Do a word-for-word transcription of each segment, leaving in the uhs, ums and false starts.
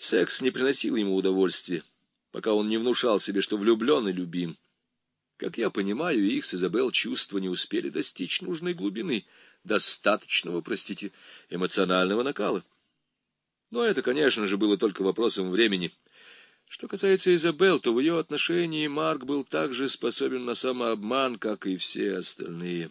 Секс не приносил ему удовольствия, пока он не внушал себе, что влюблен и любим. Как я понимаю, их с Изабелл чувства не успели достичь нужной глубины, достаточного, простите, эмоционального накала. Но это, конечно же, было только вопросом времени. Что касается Изабелл, то в ее отношении Марк был так же способен на самообман, как и все остальные.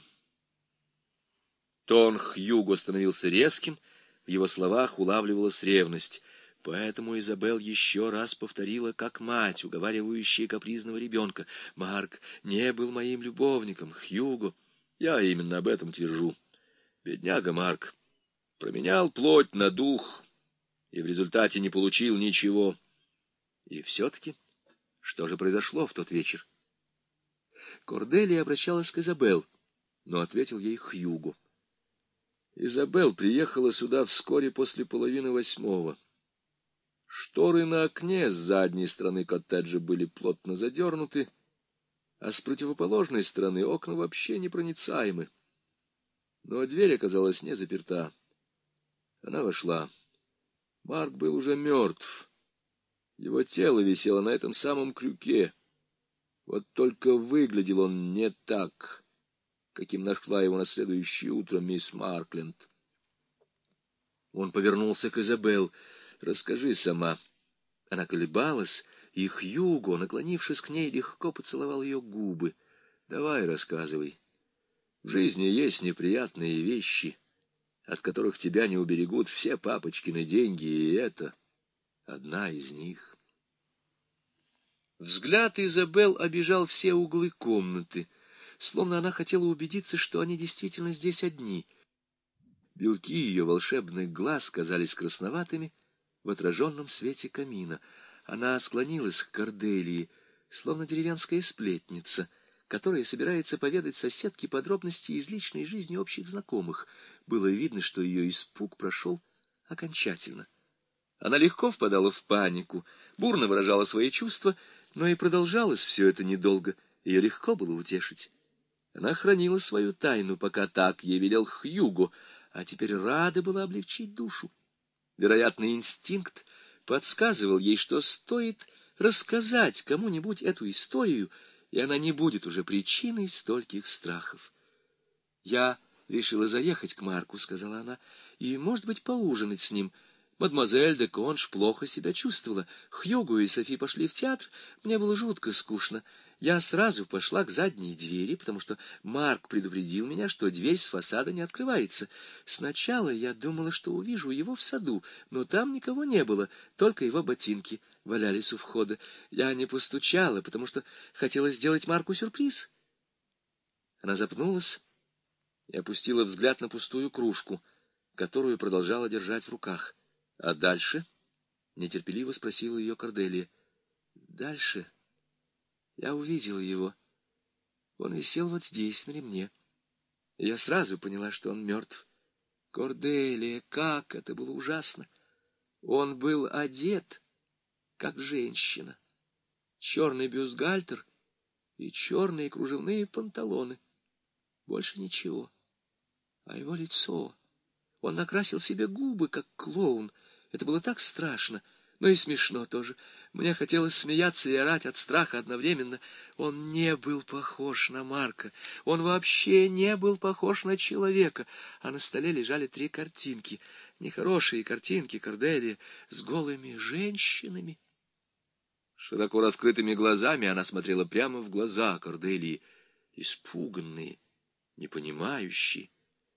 Тон Хьюго становился резким, в его словах улавливалась ревность. Поэтому Изабелл еще раз повторила, как мать, уговаривающая капризного ребенка: «Марк не был моим любовником, Хьюго». Я именно об этом твержу. Бедняга Марк променял плоть на дух и в результате не получил ничего. И все-таки, что же произошло в тот вечер? Корделия обращалась к Изабелл, но ответил ей Хьюго. Изабелл приехала сюда вскоре после половины восьмого. Шторы на окне с задней стороны коттеджа были плотно задернуты, а с противоположной стороны окна вообще непроницаемы. Но дверь оказалась не заперта. Она вошла. Марк был уже мертв. Его тело висело на этом самом крюке. Вот только выглядел он не так, каким нашла его на следующее утро мисс Маркленд. Он повернулся к Изабелл. «Расскажи сама». Она колебалась, и Хьюго, наклонившись к ней, легко поцеловал ее губы. «Давай, рассказывай. В жизни есть неприятные вещи, от которых тебя не уберегут все папочкины деньги, и это одна из них». Взгляд Изабелл обежал все углы комнаты, словно она хотела убедиться, что они действительно здесь одни. Белки ее волшебных глаз казались красноватыми в отраженном свете камина. Она склонилась к Корделии, словно деревенская сплетница, которая собирается поведать соседке подробности из личной жизни общих знакомых. Было видно, что ее испуг прошел окончательно. Она легко впадала в панику, бурно выражала свои чувства, но и продолжалось все это недолго, ее легко было утешить. Она хранила свою тайну, пока так ей велел Хьюго, а теперь рада была облегчить душу. Вероятно, инстинкт подсказывал ей, что стоит рассказать кому-нибудь эту историю, и она не будет уже причиной стольких страхов. «Я решила заехать к Марку», — сказала она, — «и, может быть, поужинать с ним. Мадемуазель де Конш плохо себя чувствовала. Хьюго и Софи пошли в театр. Мне было жутко скучно. Я сразу пошла к задней двери, потому что Марк предупредил меня, что дверь с фасада не открывается. Сначала я думала, что увижу его в саду, но там никого не было, только его ботинки валялись у входа. Я не постучала, потому что хотела сделать Марку сюрприз». Она запнулась и опустила взгляд на пустую кружку, которую продолжала держать в руках. «А дальше?» — нетерпеливо спросила ее Корделия. «Дальше я увидела его. Он висел вот здесь, на ремне. И я сразу поняла, что он мертв. Корделия, как это было ужасно! Он был одет, как женщина. Черный бюстгальтер и черные кружевные панталоны. Больше ничего. А его лицо... Он накрасил себе губы, как клоун. Это было так страшно, но и смешно тоже. Мне хотелось смеяться и орать от страха одновременно. Он не был похож на Марка. Он вообще не был похож на человека. А на столе лежали три картинки. Нехорошие картинки, Корделия, с голыми женщинами. Широко раскрытыми глазами она смотрела прямо в глаза Корделии. Испуганные, непонимающие.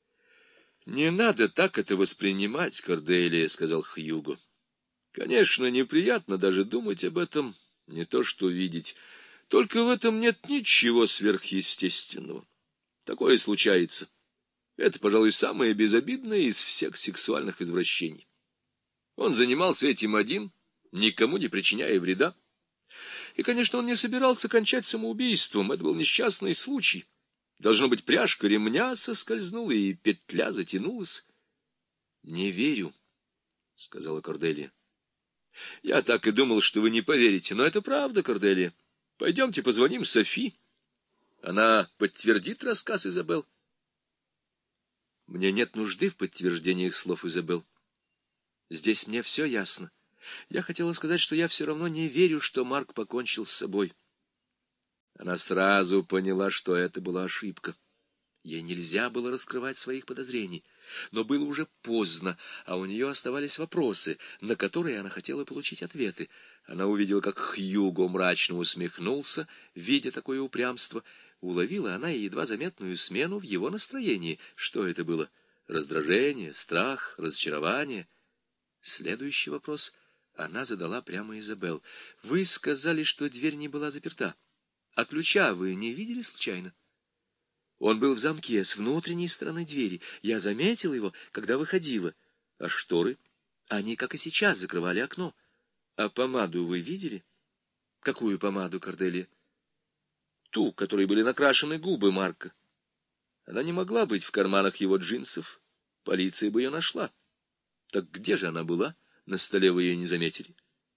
«Не надо так это воспринимать, Корделия», — сказал Хьюго. «Конечно, неприятно даже думать об этом, не то что видеть. Только в этом нет ничего сверхъестественного. Такое случается. Это, пожалуй, самое безобидное из всех сексуальных извращений. Он занимался этим один, никому не причиняя вреда. И, конечно, он не собирался кончать самоубийством, это был несчастный случай. Должно быть, пряжка ремня соскользнула, и петля затянулась». «Не верю», — сказала Корделия. «Я так и думал, что вы не поверите, но это правда, Корделия. Пойдемте позвоним Софи. Она подтвердит рассказ Изабелл». «Мне нет нужды в подтверждениях слов Изабелл. Здесь мне все ясно. Я хотела сказать, что я все равно не верю, что Марк покончил с собой. Она сразу поняла, что это была ошибка. Ей нельзя было раскрывать своих подозрений. Но было уже поздно, а у нее оставались вопросы, на которые она хотела получить ответы. Она увидела, как Хьюго мрачно усмехнулся, видя такое упрямство. Уловила она и едва заметную смену в его настроении. Что это было? Раздражение, страх, разочарование? Следующий вопрос она задала прямо Изабелл. «Вы сказали, что дверь не была заперта. А ключа вы не видели случайно?» Он был в замке с внутренней стороны двери. Я заметил его, когда выходила. А шторы? Они, как и сейчас, закрывали окно. А помаду вы видели? Какую помаду, Корделия? Ту, которой были накрашены губы Марка. Она не могла быть в карманах его джинсов. Полиция бы ее нашла. Так где же она была? На столе вы ее не заметили.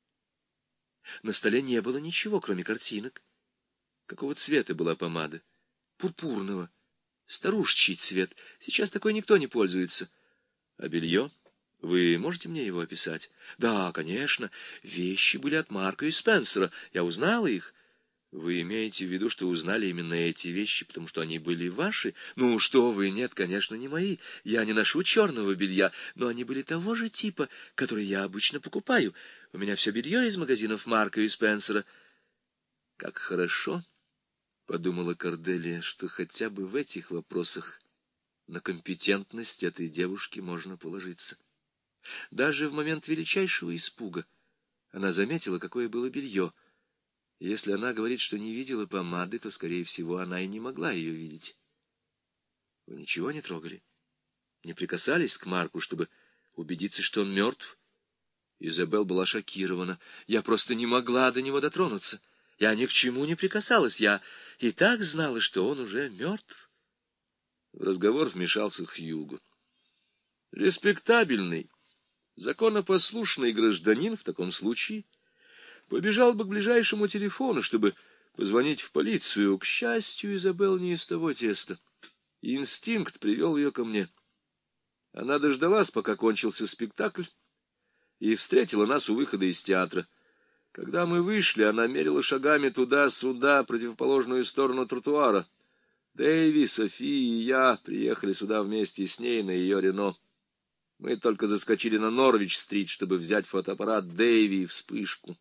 На столе не было ничего, кроме картинок. Какого цвета была помада? Пурпурного. Старушечий цвет. Сейчас такой никто не пользуется. А белье? Вы можете мне его описать? Да, конечно. Вещи были от Марка и Спенсера. Я узнала их. Вы имеете в виду, что узнали именно эти вещи, потому что они были ваши? Ну, что вы, нет, конечно, не мои. Я не ношу черного белья, но они были того же типа, который я обычно покупаю. У меня все белье из магазинов Марка и Спенсера. Как хорошо, — подумала Корделия, — что хотя бы в этих вопросах на компетентность этой девушки можно положиться. Даже в момент величайшего испуга она заметила, какое было белье. Если она говорит, что не видела помады, то, скорее всего, она и не могла ее видеть. Вы ничего не трогали? Не прикасались к Марку, чтобы убедиться, что он мертв? Изабелл была шокирована. Я просто не могла до него дотронуться. Я ни к чему не прикасалась. Я и так знала, что он уже мертв. В разговор вмешался Хьюго. Респектабельный, законопослушный гражданин в таком случае побежал бы к ближайшему телефону, чтобы позвонить в полицию. К счастью, Изабелл не из того теста. Инстинкт привел ее ко мне. Она дождалась, пока кончился спектакль, и встретила нас у выхода из театра. Когда мы вышли, она мерила шагами туда-сюда, противоположную сторону тротуара. Дэйви, Софи и я приехали сюда вместе с ней на ее Рено. Мы только заскочили на Норвич-стрит, чтобы взять фотоаппарат Дэйви и вспышку.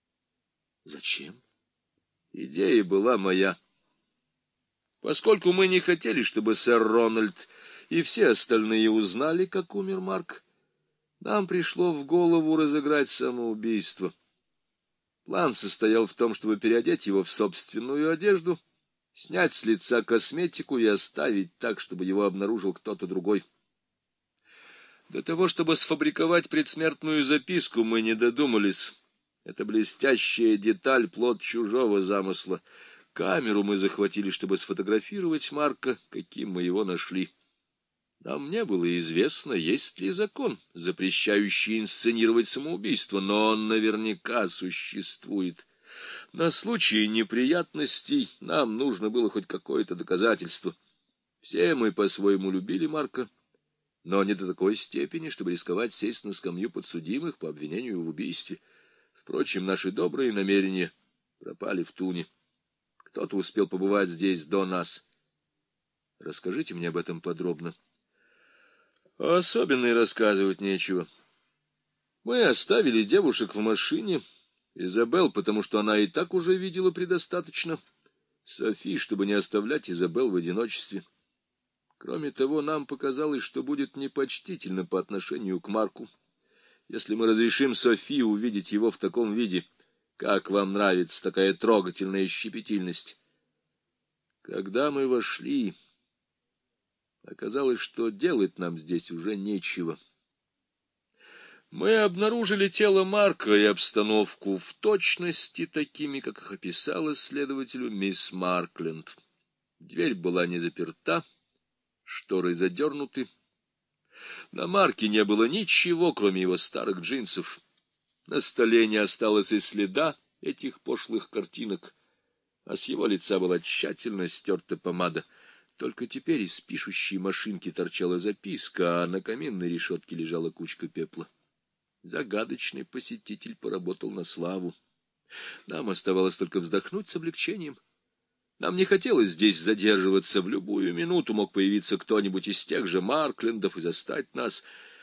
Зачем? Идея была моя. Поскольку мы не хотели, чтобы сэр Рональд и все остальные узнали, как умер Марк, нам пришло в голову разыграть самоубийство. План состоял в том, чтобы переодеть его в собственную одежду, снять с лица косметику и оставить так, чтобы его обнаружил кто-то другой. До того, чтобы сфабриковать предсмертную записку, мы не додумались. Это блестящая деталь, плод чужого замысла. Камеру мы захватили, чтобы сфотографировать Марка, каким мы его нашли. Нам не было известно, есть ли закон, запрещающий инсценировать самоубийство, но он наверняка существует. На случай неприятностей нам нужно было хоть какое-то доказательство. Все мы по-своему любили Марка, но не до такой степени, чтобы рисковать сесть на скамью подсудимых по обвинению в убийстве. Впрочем, наши добрые намерения пропали в туне. Кто-то успел побывать здесь до нас. Расскажите мне об этом подробно. Особенно и рассказывать нечего. Мы оставили девушек в машине. Изабелл, потому что она и так уже видела предостаточно. Софи, чтобы не оставлять Изабелл в одиночестве. Кроме того, нам показалось, что будет непочтительно по отношению к Марку, если мы разрешим Софи увидеть его в таком виде. Как вам нравится такая трогательная щепетильность? Когда мы вошли, оказалось, что делать нам здесь уже нечего. Мы обнаружили тело Марка и обстановку в точности такими, как их описала следователю мисс Маркленд. Дверь была не заперта, шторы задернуты. На Марке не было ничего, кроме его старых джинсов. На столе не осталось и следа этих пошлых картинок, а с его лица была тщательно стерта помада. Только теперь из пишущей машинки торчала записка, а на каминной решетке лежала кучка пепла. Загадочный посетитель поработал на славу. Нам оставалось только вздохнуть с облегчением. Нам не хотелось здесь задерживаться. В любую минуту мог появиться кто-нибудь из тех же Марклендов и застать нас.